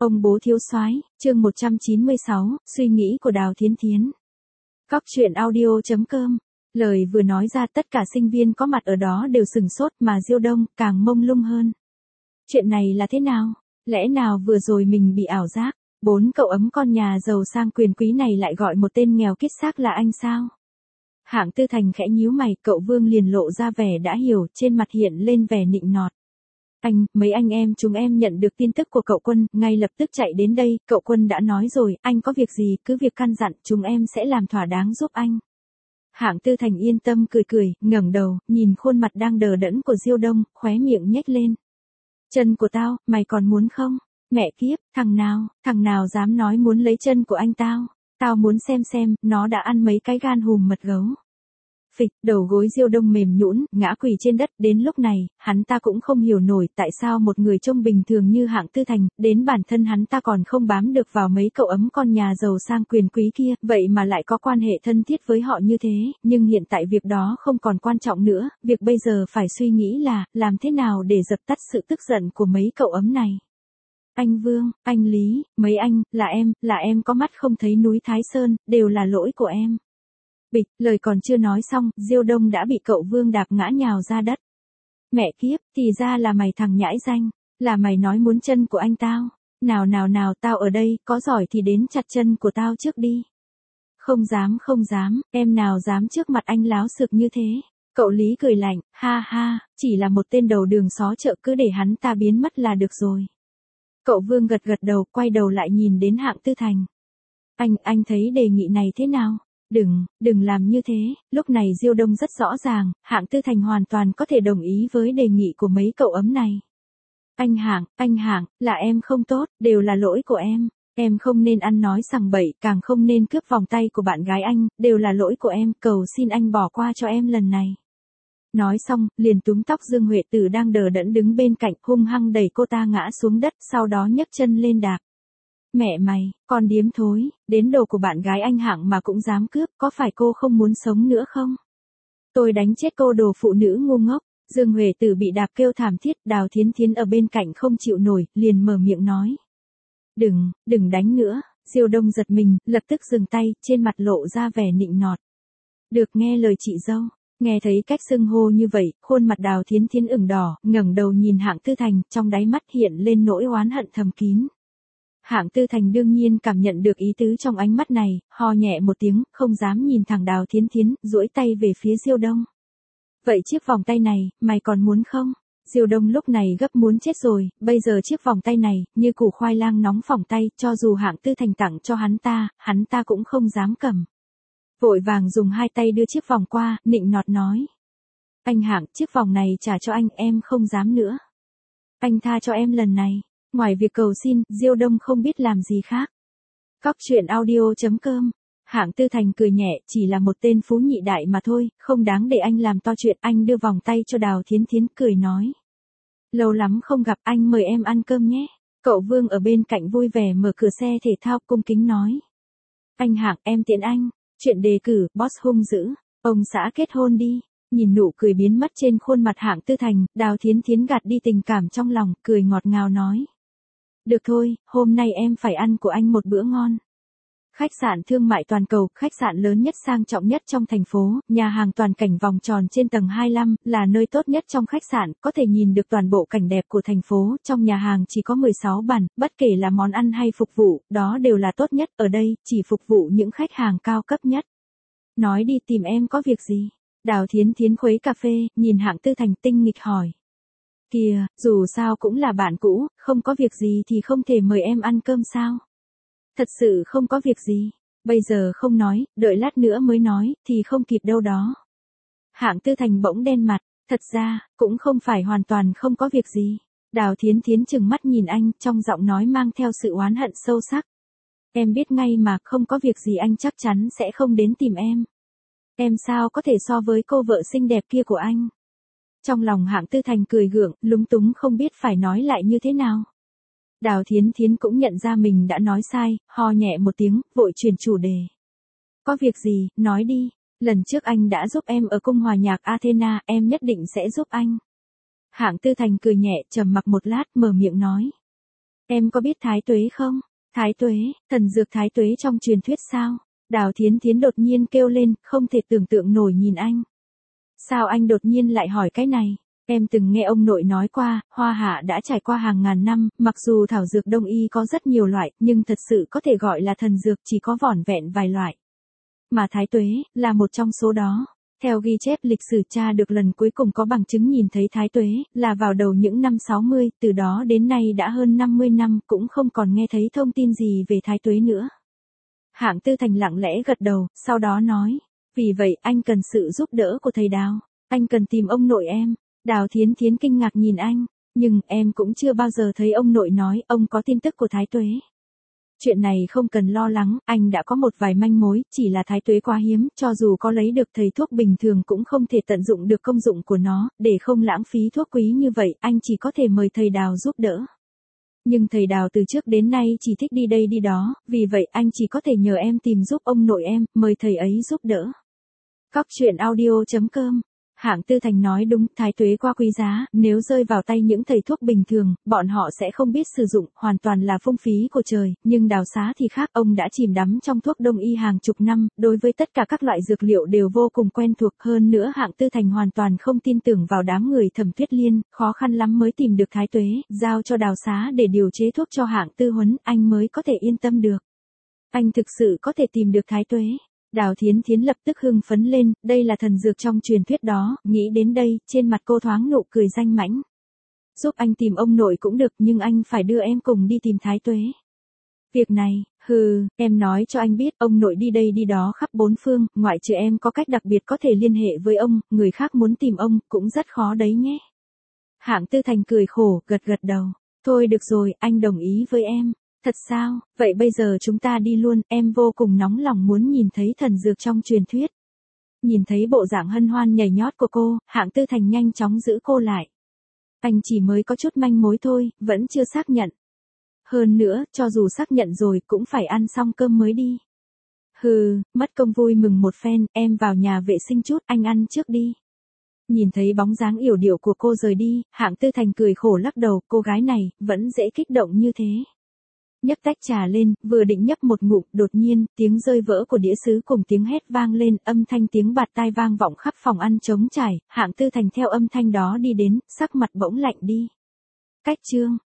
Ông bố thiếu soái, chương 196, suy nghĩ của Đào Thiến Thiến. Cóc truyện audio.com. Lời vừa nói ra tất cả sinh viên có mặt ở đó đều sừng sốt mà Diêu Đông càng mông lung hơn. Chuyện này là thế nào? Lẽ nào vừa rồi mình bị ảo giác? 4 cậu ấm con nhà giàu sang quyền quý này lại gọi một tên nghèo kít xác là anh sao? Hạng Tư Thành khẽ nhíu mày, cậu Vương liền lộ ra vẻ đã hiểu, trên mặt hiện lên vẻ nịnh nọt. Anh, mấy anh em chúng em nhận được tin tức của cậu Quân, ngay lập tức chạy đến đây, cậu Quân đã nói rồi, anh có việc gì, cứ việc căn dặn, chúng em sẽ làm thỏa đáng giúp anh. Hạng Tư Thành yên tâm cười cười, ngẩng đầu, nhìn khuôn mặt đang đờ đẫn của Diêu Đông, khóe miệng nhếch lên. Chân của tao, mày còn muốn không? Mẹ kiếp, thằng nào dám nói muốn lấy chân của anh tao? Tao muốn xem, nó đã ăn mấy cái gan hùm mật gấu. Phịch, đầu gối Diêu Đông mềm nhũn, ngã quỳ trên đất, đến lúc này, hắn ta cũng không hiểu nổi tại sao một người trông bình thường như Hạng Tư Thành, đến bản thân hắn ta còn không bám được vào mấy cậu ấm con nhà giàu sang quyền quý kia, vậy mà lại có quan hệ thân thiết với họ như thế, nhưng hiện tại việc đó không còn quan trọng nữa, việc bây giờ phải suy nghĩ là, làm thế nào để dập tắt sự tức giận của mấy cậu ấm này. Anh Vương, anh Lý, mấy anh, là em có mắt không thấy núi Thái Sơn, đều là lỗi của em. Bịch, lời còn chưa nói xong, Diêu Đông đã bị cậu Vương đạp ngã nhào ra đất. Mẹ kiếp, thì ra là mày thằng nhãi danh, là mày nói muốn chân của anh tao. Nào, tao ở đây, có giỏi thì đến chặt chân của tao trước đi. Không dám, em nào dám trước mặt anh láo xược như thế. Cậu Lý cười lạnh, ha, chỉ là một tên đầu đường xó chợ, cứ để hắn ta biến mất là được rồi. Cậu Vương gật đầu, quay đầu lại nhìn đến Hạng Tư Thành. Anh thấy đề nghị này thế nào? Đừng làm như thế, lúc này Diêu Đông rất rõ ràng, Hạng Tư Thành hoàn toàn có thể đồng ý với đề nghị của mấy cậu ấm này. Anh Hạng, là em không tốt, đều là lỗi của em không nên ăn nói sằng bậy, càng không nên cướp vòng tay của bạn gái anh, đều là lỗi của em, cầu xin anh bỏ qua cho em lần này. Nói xong, liền túm tóc Dương Huệ Tử đang đờ đẫn đứng bên cạnh, hung hăng đẩy cô ta ngã xuống đất, sau đó nhấc chân lên đạp. Mẹ mày, con điếm thối, đến đồ của bạn gái anh Hạng mà cũng dám cướp, có phải cô không muốn sống nữa không? Tôi đánh chết cô đồ phụ nữ ngu ngốc. Dương Huệ Tử bị đạp kêu thảm thiết, Đào Thiến Thiến ở bên cạnh không chịu nổi, liền mở miệng nói. Đừng đánh nữa. Diêu Đông giật mình, lập tức dừng tay, trên mặt lộ ra vẻ nịnh nọt. Được nghe lời chị dâu. Nghe thấy cách xưng hô như vậy, khuôn mặt Đào Thiến Thiến ửng đỏ, ngẩng đầu nhìn Hạng Tư Thành, trong đáy mắt hiện lên nỗi oán hận thầm kín. Hạng Tư Thành đương nhiên cảm nhận được ý tứ trong ánh mắt này, ho nhẹ một tiếng, không dám nhìn thẳng Đào Thiến Thiến, duỗi tay về phía Diêu Đông. Vậy chiếc vòng tay này, mày còn muốn không? Diêu Đông lúc này gấp muốn chết rồi, bây giờ chiếc vòng tay này, như củ khoai lang nóng phỏng tay, cho dù Hạng Tư Thành tặng cho hắn ta cũng không dám cầm. Vội vàng dùng hai tay đưa chiếc vòng qua, nịnh nọt nói. Anh Hạng, chiếc vòng này trả cho anh, em không dám nữa. Anh tha cho em lần này. Ngoài việc cầu xin, Diêu Đông không biết làm gì khác. Cóc truyện audio.com. Hạng Tư Thành cười nhẹ, chỉ là một tên phú nhị đại mà thôi, không đáng để anh làm to chuyện. Anh đưa vòng tay cho Đào Thiến Thiến, cười nói. Lâu lắm không gặp, anh mời em ăn cơm nhé. Cậu Vương ở bên cạnh vui vẻ mở cửa xe thể thao, cung kính nói. Anh Hạng, em tiễn anh. Chuyện đề cử, boss hung dữ. Ông xã kết hôn đi. Nhìn nụ cười biến mất trên khuôn mặt Hạng Tư Thành, Đào Thiến Thiến gạt đi tình cảm trong lòng, cười ngọt ngào nói. Được thôi, hôm nay em phải ăn của anh một bữa ngon. Khách sạn thương mại toàn cầu, khách sạn lớn nhất sang trọng nhất trong thành phố, nhà hàng toàn cảnh vòng tròn trên tầng 25, là nơi tốt nhất trong khách sạn, có thể nhìn được toàn bộ cảnh đẹp của thành phố, trong nhà hàng chỉ có 16 bàn, bất kể là món ăn hay phục vụ, đó đều là tốt nhất, ở đây, chỉ phục vụ những khách hàng cao cấp nhất. Nói đi, tìm em có việc gì? Đào Thiến Thiến khuấy cà phê, nhìn Hạng Tư Thành tinh nghịch hỏi. Kìa, dù sao cũng là bạn cũ, không có việc gì thì không thể mời em ăn cơm sao? Thật sự không có việc gì, bây giờ không nói, đợi lát nữa mới nói, thì không kịp đâu đó. Hạng Tư Thành bỗng đen mặt, thật ra, cũng không phải hoàn toàn không có việc gì. Đào Thiến Thiến trừng mắt nhìn anh, trong giọng nói mang theo sự oán hận sâu sắc. Em biết ngay mà, không có việc gì anh chắc chắn sẽ không đến tìm em. Em sao có thể so với cô vợ xinh đẹp kia của anh? Trong lòng Hạng Tư Thành cười gượng, lúng túng không biết phải nói lại như thế nào. Đào Thiến Thiến cũng nhận ra mình đã nói sai, ho nhẹ một tiếng, vội chuyển chủ đề. Có việc gì, nói đi, lần trước anh đã giúp em ở cung hòa nhạc Athena, em nhất định sẽ giúp anh. Hạng Tư Thành cười nhẹ, trầm mặc một lát, mở miệng nói. Em có biết Thái Tuế không? Thái Tuế, thần dược Thái Tuế trong truyền thuyết sao? Đào Thiến Thiến đột nhiên kêu lên, không thể tưởng tượng nổi nhìn anh. Sao anh đột nhiên lại hỏi cái này? Em từng nghe ông nội nói qua, Hoa Hạ đã trải qua hàng ngàn năm, mặc dù thảo dược đông y có rất nhiều loại, nhưng thật sự có thể gọi là thần dược chỉ có vỏn vẹn vài loại. Mà Thái Tuế, là một trong số đó. Theo ghi chép lịch sử tra được lần cuối cùng có bằng chứng nhìn thấy Thái Tuế, là vào đầu những năm 60, từ đó đến nay đã hơn 50 năm, cũng không còn nghe thấy thông tin gì về Thái Tuế nữa. Hạng Tư Thành lặng lẽ gật đầu, sau đó nói, vì vậy anh cần sự giúp đỡ của thầy Đào, anh cần tìm ông nội em. Đào Thiến Thiến kinh ngạc nhìn anh, nhưng em cũng chưa bao giờ thấy ông nội nói ông có tin tức của Thái Tuế. Chuyện này không cần lo lắng, anh đã có một vài manh mối, chỉ là Thái Tuế quá hiếm, cho dù có lấy được thầy thuốc bình thường cũng không thể tận dụng được công dụng của nó, để không lãng phí thuốc quý như vậy, anh chỉ có thể mời thầy Đào giúp đỡ. Nhưng thầy Đào từ trước đến nay chỉ thích đi đây đi đó, vì vậy anh chỉ có thể nhờ em tìm giúp ông nội em, mời thầy ấy giúp đỡ. Cóc truyện audio.com. Hạng Tư Thành nói đúng, Thái Tuế quá quý giá, nếu rơi vào tay những thầy thuốc bình thường, bọn họ sẽ không biết sử dụng, hoàn toàn là phung phí của trời, nhưng Đào Xá thì khác, ông đã chìm đắm trong thuốc đông y hàng chục năm, đối với tất cả các loại dược liệu đều vô cùng quen thuộc, hơn nữa Hạng Tư Thành hoàn toàn không tin tưởng vào đám người Thẩm Tuyết Liên, khó khăn lắm mới tìm được Thái Tuế, giao cho Đào Xá để điều chế thuốc cho Hạng Tư Huấn, anh mới có thể yên tâm được. Anh thực sự có thể tìm được Thái Tuế. Đào Thiến Thiến lập tức hưng phấn lên, đây là thần dược trong truyền thuyết đó, nghĩ đến đây, trên mặt cô thoáng nụ cười danh mãnh. Giúp anh tìm ông nội cũng được, nhưng anh phải đưa em cùng đi tìm Thái Tuế. Việc này, em nói cho anh biết, ông nội đi đây đi đó khắp bốn phương, ngoại trừ em có cách đặc biệt có thể liên hệ với ông, người khác muốn tìm ông, cũng rất khó đấy nhé. Hạng Tư Thành cười khổ, gật đầu. Thôi được rồi, anh đồng ý với em. Thật sao, vậy bây giờ chúng ta đi luôn, em vô cùng nóng lòng muốn nhìn thấy thần dược trong truyền thuyết. Nhìn thấy bộ dạng hân hoan nhảy nhót của cô, Hạng Tư Thành nhanh chóng giữ cô lại. Anh chỉ mới có chút manh mối thôi, vẫn chưa xác nhận. Hơn nữa, cho dù xác nhận rồi cũng phải ăn xong cơm mới đi. Mất công vui mừng một phen, em vào nhà vệ sinh chút, anh ăn trước đi. Nhìn thấy bóng dáng yểu điệu của cô rời đi, Hạng Tư Thành cười khổ lắc đầu, cô gái này, vẫn dễ kích động như thế. Nhấc tách trà lên, vừa định nhấp một ngụm, đột nhiên, tiếng rơi vỡ của đĩa sứ cùng tiếng hét vang lên, âm thanh tiếng bạt tai vang vọng khắp phòng ăn trống trải, Hạng Tư Thành theo âm thanh đó đi đến, sắc mặt bỗng lạnh đi. Cách chương